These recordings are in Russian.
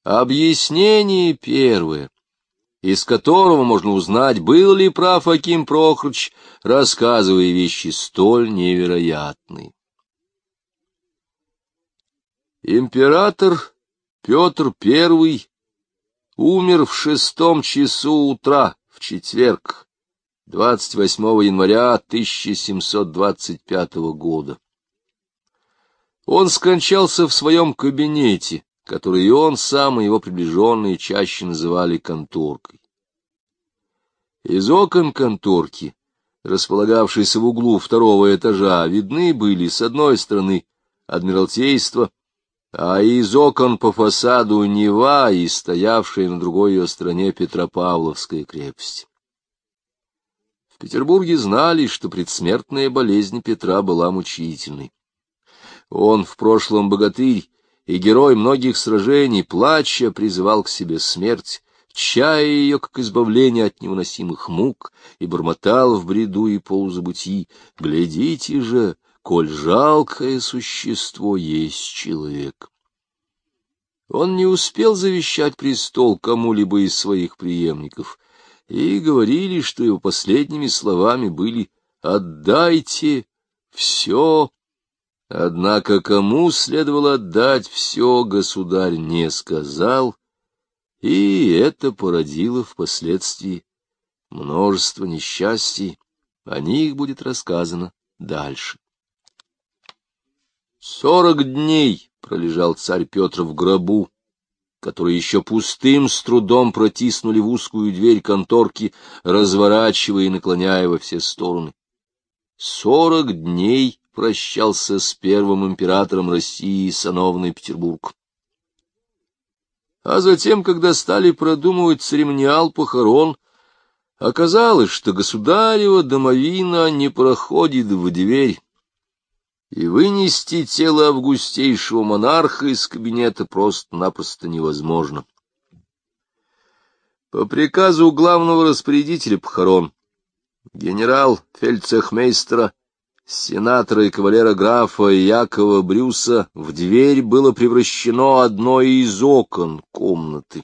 Объяснение первое, из которого можно узнать, был ли прав Аким Прохорыч, рассказывая вещи столь невероятные. Император Петр I умер в 6 часу утра, в четверг, 28 января 1725 года. Он скончался в своем кабинете, который и он сам, и его приближенные чаще называли конторкой. Из окон конторки, располагавшейся в углу 2-го этажа, видны были с одной стороны Адмиралтейство, а из окон по фасаду Нева и стоявшая на другой ее стороне Петропавловская крепость. В Петербурге знали, что предсмертная болезнь Петра была мучительной. Он в прошлом богатырь и герой многих сражений, плача, призывал к себе смерть, чая ее, как избавление от невыносимых мук, и бормотал в бреду и полузабытии: «Глядите же, коль жалкое существо есть человек». Он не успел завещать престол кому-либо из своих преемников, и говорили, что его последними словами были: «Отдайте все». Однако кому следовало отдать все, государь не сказал, и это породило впоследствии множество несчастий. О них будет рассказано дальше. 40 дней пролежал царь Петр в гробу, который еще пустым с трудом протиснули в узкую дверь конторки, разворачивая и наклоняя во все стороны. 40 дней прощался с первым императором России, сановный Петербург. А затем, когда стали продумывать церемониал похорон, оказалось, что государева домовина не проходит в дверь, и вынести тело августейшего монарха из кабинета просто-напросто невозможно. По приказу главного распорядителя похорон, генерал-фельдцехмейстера, сенатора и кавалера графа Якова Брюса, в дверь было превращено одно из окон комнаты.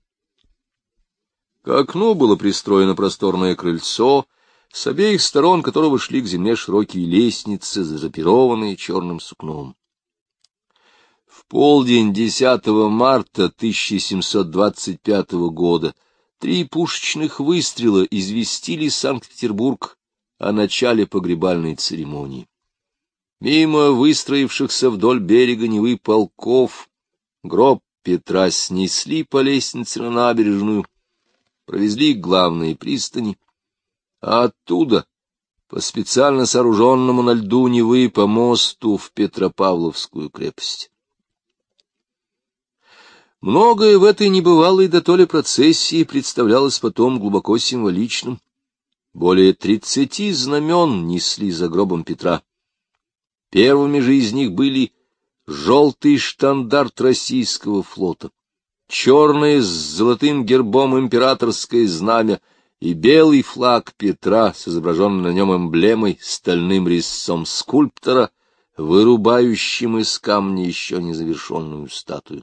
К окну было пристроено просторное крыльцо, с обеих сторон которого шли к земле широкие лестницы, задрапированные черным сукном. В полдень 10 марта 1725 года 3 пушечных выстрела известили Санкт-Петербург о начале погребальной церемонии. Мимо выстроившихся вдоль берега Невы полков гроб Петра снесли по лестнице на набережную, провезли к главной пристани, а оттуда по специально сооруженному на льду Невы по мосту в Петропавловскую крепость. Многое в этой небывалой дотоле процессии представлялось потом глубоко символичным. Более 30 знамен несли за гробом Петра. Первыми же из них были желтый штандарт российского флота, черное с золотым гербом императорское знамя и белый флаг Петра с изображенной на нем эмблемой, стальным резцом скульптора, вырубающим из камня еще незавершенную статую.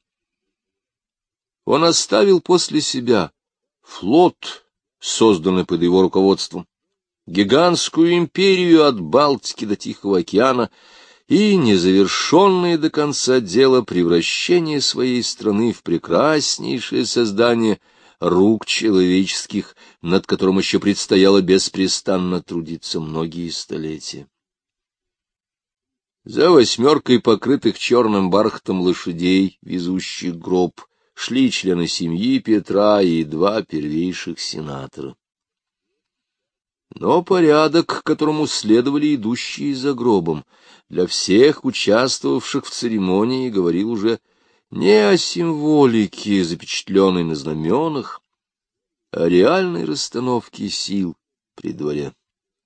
Он оставил после себя флот, созданный под его руководством, гигантскую империю от Балтики до Тихого океана и незавершенное до конца дело превращения своей страны в прекраснейшее создание рук человеческих, над которым еще предстояло беспрестанно трудиться многие столетия. За 8 покрытых черным бархатом лошадей, везущих гроб, шли члены семьи Петра и 2 первейших сенатора. Но порядок, к которому следовали идущие за гробом, для всех участвовавших в церемонии говорил уже не о символике, запечатленной на знаменах, а о реальной расстановке сил при дворе.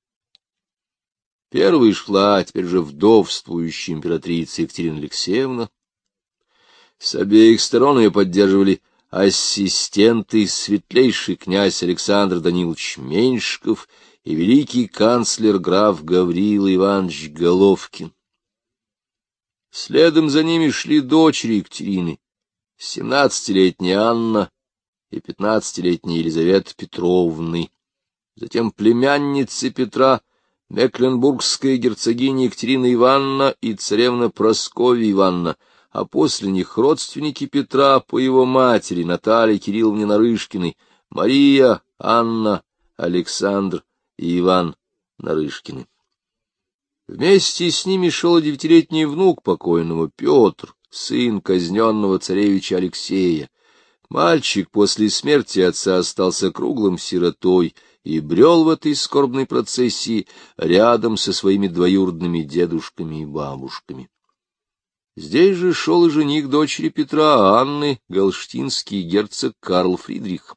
Первой шла теперь же вдовствующая императрица Екатерина Алексеевна. С обеих сторон ее поддерживали ассистенты, светлейший князь Александр Данилович Меньшиков и великий канцлер граф Гаврила Иванович Головкин. Следом за ними шли дочери Екатерины, 17-летняя Анна и 15-летняя Елизавета Петровны. Затем племянницы Петра, мекленбургская герцогиня Екатерина Ивановна и царевна Прасковья Ивановна, а после них родственники Петра по его матери Наталье Кирилловне Нарышкиной, Мария, Анна, Александр и Иван Нарышкины. Вместе с ними шел 9-летний внук покойного Петр, сын казненного царевича Алексея. Мальчик после смерти отца остался круглым сиротой и брел в этой скорбной процессии рядом со своими двоюродными дедушками и бабушками. Здесь же шел и жених дочери Петра, Анны, галштинский герцог Карл Фридрих.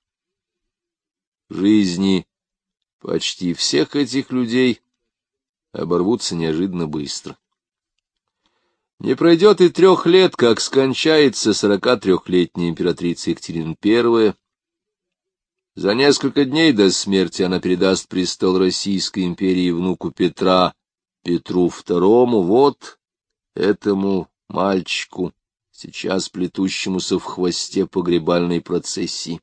Жизни почти всех этих людей оборвутся неожиданно быстро. Не пройдет и 3 лет, как скончается 43-летняя императрица Екатерина I. За несколько дней до смерти она передаст престол Российской империи внуку Петра, Петру II, вот этому мальчику, сейчас плетущемуся в хвосте погребальной процессии.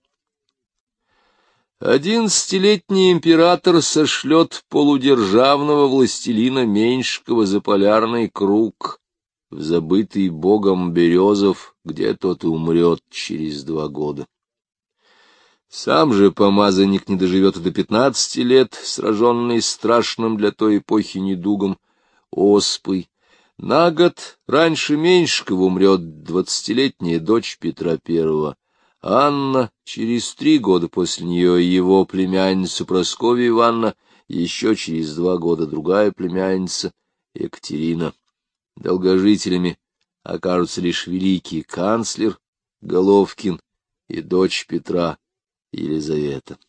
11-летний император сошлет полудержавного властелина Меньшикова за полярный круг в забытый богом Березов, где тот и умрет через 2 года. Сам же помазанник не доживет и до 15 лет, сраженный страшным для той эпохи недугом оспой. На год раньше Меньшикова умрет 20-летняя дочь Петра I. Анна, через 3 года после нее его племянница Прасковья Ивановна, еще через 2 года другая племянница Екатерина. Долгожителями окажутся лишь великий канцлер Головкин и дочь Петра Елизавета.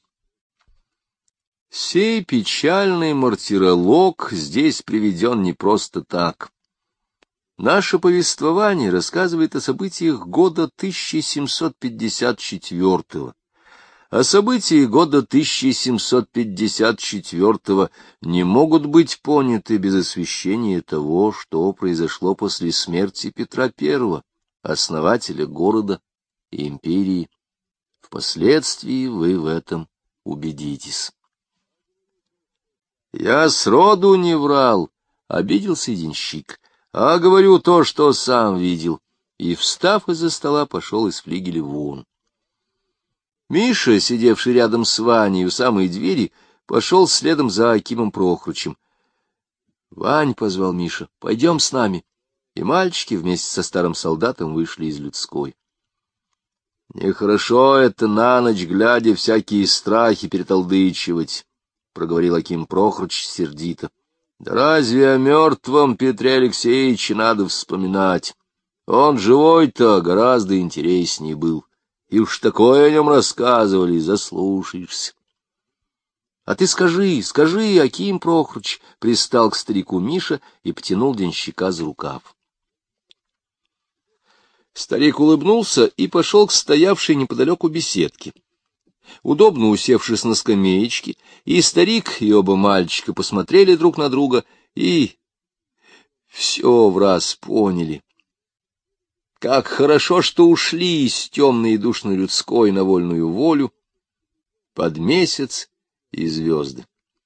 Сей печальный мартиролог здесь приведен не просто так. Наше повествование рассказывает о событиях года 1754-го. А события года 1754-го не могут быть поняты без освещения того, что произошло после смерти Петра I, основателя города и империи. Впоследствии вы в этом убедитесь. Я сроду не врал, обиделся денщик, а говорю то, что сам видел, и, встав из-за стола, пошел из флигеля вон. Миша, сидевший рядом с Ваней у самой двери, пошел следом за Акимом Прохорычем. — Вань, — позвал Миша, — пойдем с нами. И мальчики вместе со старым солдатом вышли из людской. — Нехорошо это на ночь глядя всякие страхи переталдычивать, — проговорил Аким Прохорыч сердито. — Да разве о мертвом Петре Алексеевиче надо вспоминать? Он живой-то гораздо интереснее был. И уж такое о нем рассказывали, заслушаешься. — А ты скажи, Аким Прохорыч, — пристал к старику Миша и потянул денщика за рукав. Старик улыбнулся и пошел к стоявшей неподалеку беседке. Удобно усевшись на скамеечке, и старик, и оба мальчика посмотрели друг на друга и все враз поняли. Как хорошо, что ушли из темной и душной людской на вольную волю под месяц и звезды.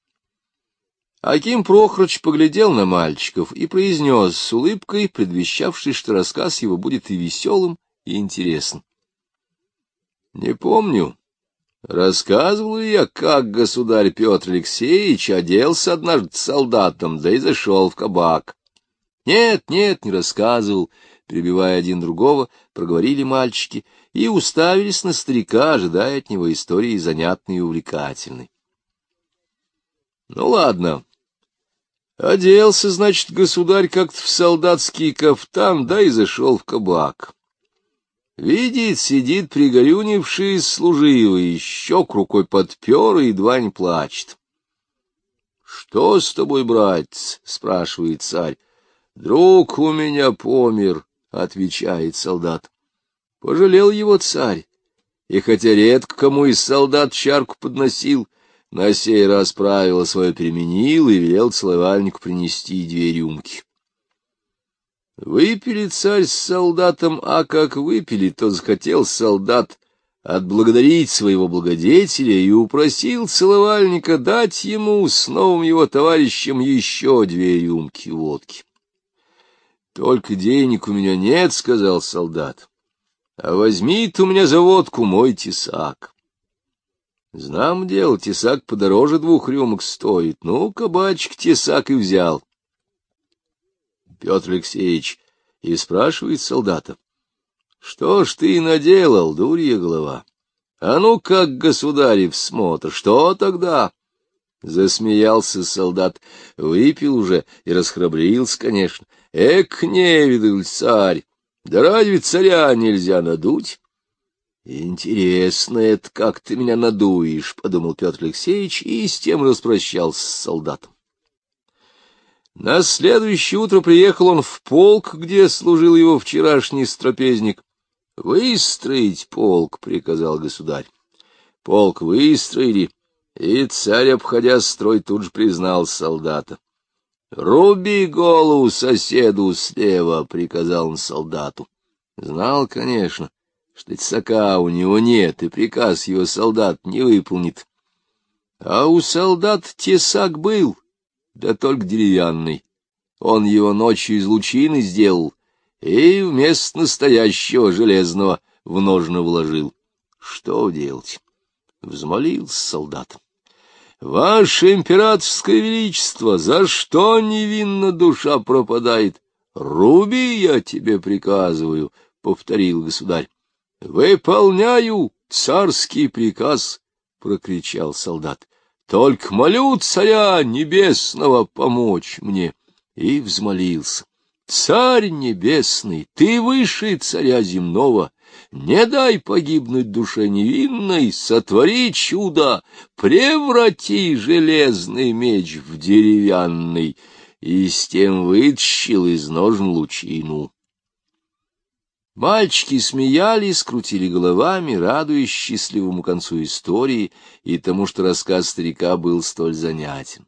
Аким Прохорыч поглядел на мальчиков и произнес с улыбкой, предвещавшей, что рассказ его будет и веселым, и интересным. — Не помню, рассказывал ли я, как государь Петр Алексеевич оделся однажды солдатом, да и зашел в кабак. — Нет, не рассказывал, — перебивая один другого, проговорили мальчики и уставились на старика, ожидая от него истории занятной и увлекательной. — Ну, ладно. Оделся, значит, государь как-то в солдатский кафтан, да и зашел в кабак. Видит, сидит пригорюнивший служивый, щек рукой подпер и едва не плачет. — Что с тобой, братец? — спрашивает царь. — Друг у меня помер, — отвечает солдат. Пожалел его царь, и хотя редко кому из солдат чарку подносил, на сей раз правило свое переменил и велел целовальнику принести 2 рюмки. — Выпили царь с солдатом, а как выпили, то захотел солдат отблагодарить своего благодетеля и упросил целовальника дать ему с новым его товарищем еще 2 рюмки водки. — Только денег у меня нет, — сказал солдат, — а возьми-т у меня за водку мой тесак. Знам дело, тесак подороже 2 рюмок стоит, ну, кабачик тесак и взял. Петр Алексеевич и спрашивает солдата: — Что ж ты наделал, дурья голова? А ну как, государев, смотр, что тогда? Засмеялся солдат, выпил уже и расхрабрился, конечно. Эк, невидаль царь, да разве царя нельзя надуть? Интересно это, как ты меня надуешь, — подумал Петр Алексеевич и с тем распрощался с солдатом. На следующее утро приехал он в полк, где служил его вчерашний страпезник. — Выстроить полк, — приказал государь. Полк выстроили, и царь, обходя строй, тут же признал солдата. — Руби голову соседу слева, — приказал он солдату. Знал, конечно, что тесака у него нет, и приказ его солдат не выполнит. А у солдат тесак был, да только деревянный. Он его ночью из лучины сделал и вместо настоящего железного в ножны вложил. Что делать? Взмолился солдат. — Ваше императорское величество, за что невинно душа пропадает? — Руби, я тебе приказываю, — повторил государь. — Выполняю царский приказ, — прокричал солдат. — Только молю царя небесного помочь мне. И взмолился. — Царь небесный, ты выше царя земного. Не дай погибнуть душе невинной, сотвори чудо, преврати железный меч в деревянный, и с тем вытащил из ножен лучину. Мальчики смеялись, крутили головами, радуясь счастливому концу истории и тому, что рассказ старика был столь занятен.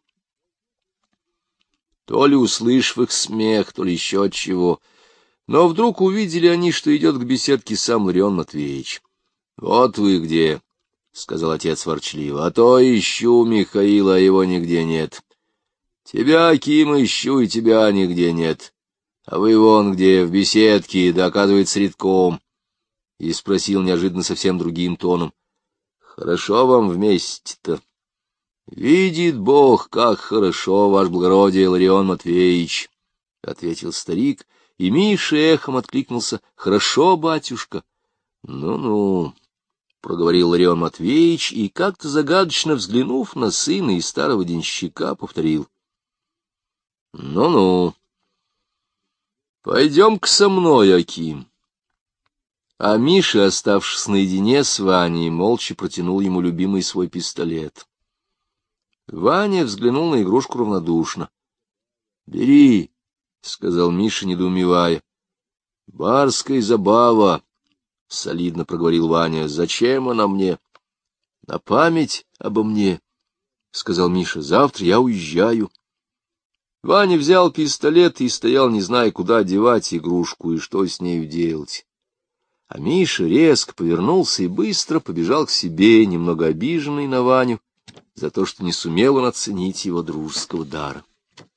То ли услышав их смех, то ли еще от чего, но вдруг увидели они, что идет к беседке сам Ларион Матвеевич. — Вот вы где, — сказал отец ворчливо, — а то ищу Михаила, а его нигде нет. Тебя, Аким, ищу, и тебя нигде нет. А вы вон где, в беседке, да, оказывается, редком. И спросил неожиданно совсем другим тоном: — Хорошо вам вместе-то? — Видит Бог, как хорошо, ваше благородие, Ларион Матвеевич, — ответил старик, и Миша эхом откликнулся: — Хорошо, батюшка. Ну — проговорил Ларион Матвеевич, и, как-то загадочно взглянув на сына и старого денщика, повторил: — Ну-ну. Пойдем-ка со мной, Аким. А Миша, оставшись наедине с Ваней, молча протянул ему любимый свой пистолет. Ваня взглянул на игрушку равнодушно. — Бери, — сказал Миша, недоумевая. — Барская забава, — солидно проговорил Ваня. — Зачем она мне? — На память обо мне, — сказал Миша. — Завтра я уезжаю. Ваня взял пистолет и стоял, не зная, куда девать игрушку и что с нею делать. А Миша резко повернулся и быстро побежал к себе, немного обиженный на Ваню за то, что не сумел он оценить его дружеского дара.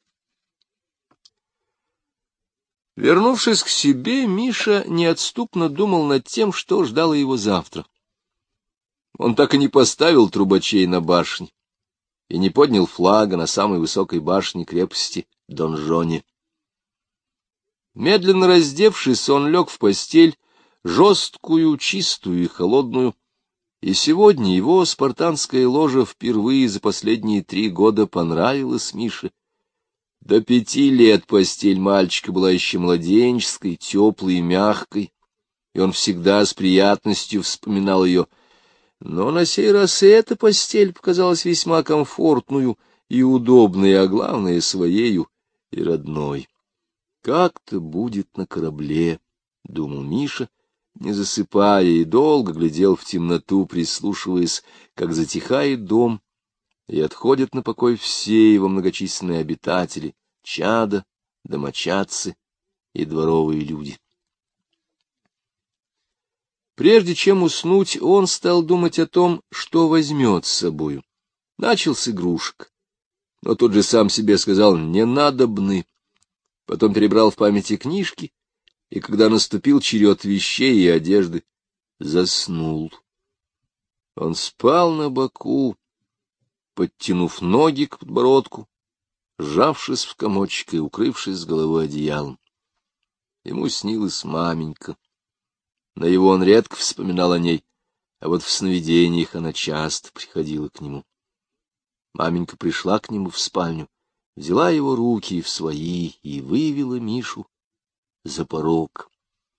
Вернувшись к себе, Миша неотступно думал над тем, что ждало его завтра. Он так и не поставил трубачей на башне и не поднял флага на самой высокой башне крепости Донжоне. Медленно раздевшись, он лег в постель, жесткую, чистую и холодную, и сегодня его спартанская ложа впервые за последние 3 года понравилась Мише. До 5 лет постель мальчика была еще младенческой, теплой и мягкой, и он всегда с приятностью вспоминал ее. Но на сей раз и эта постель показалась весьма комфортную и удобной, а главное, своею и родной. «Как-то будет на корабле», — думал Миша, не засыпая, и долго глядел в темноту, прислушиваясь, как затихает дом, и отходят на покой все его многочисленные обитатели, чада, домочадцы и дворовые люди. Прежде чем уснуть, он стал думать о том, что возьмет с собою. Начал с игрушек, но тут же сам себе сказал «не надобны». Потом перебрал в памяти книжки, и когда наступил черед вещей и одежды, заснул. Он спал на боку, подтянув ноги к подбородку, сжавшись в комочек и укрывшись с головой одеялом. Ему снилась маменька. На его он редко вспоминал о ней, а вот в сновидениях она часто приходила к нему. Маменька пришла к нему в спальню, взяла его руки в свои и вывела Мишу за порог.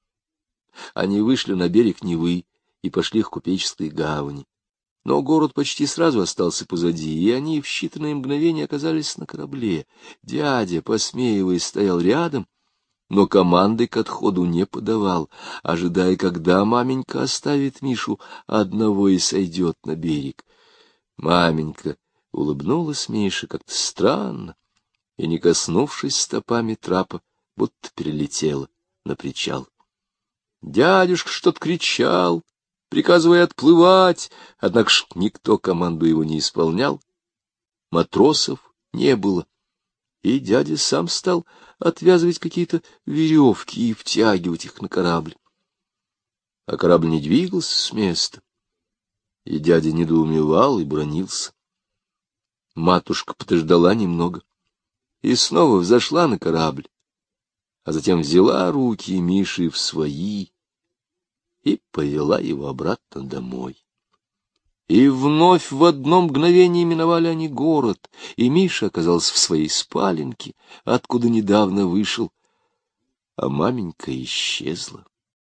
Они вышли на берег Невы и пошли к купеческой гавани. Но город почти сразу остался позади, и они в считанные мгновения оказались на корабле. Дядя, посмеиваясь, стоял рядом, но команды к отходу не подавал, ожидая, когда маменька оставит Мишу одного и сойдет на берег. Маменька улыбнулась Мише как-то странно и, не коснувшись стопами трапа, будто перелетела на причал. Дядюшка что-то кричал, приказывая отплывать, однако ж никто команду его не исполнял. Матросов не было, и дядя сам стал отвязывать какие-то веревки и втягивать их на корабль. А корабль не двигался с места, и дядя недоумевал и бранился. Матушка подождала немного и снова взошла на корабль, а затем взяла руки Миши в свои и повела его обратно домой. И вновь в одно мгновение миновали они город, и Миша оказался в своей спаленке, откуда недавно вышел, а маменька исчезла.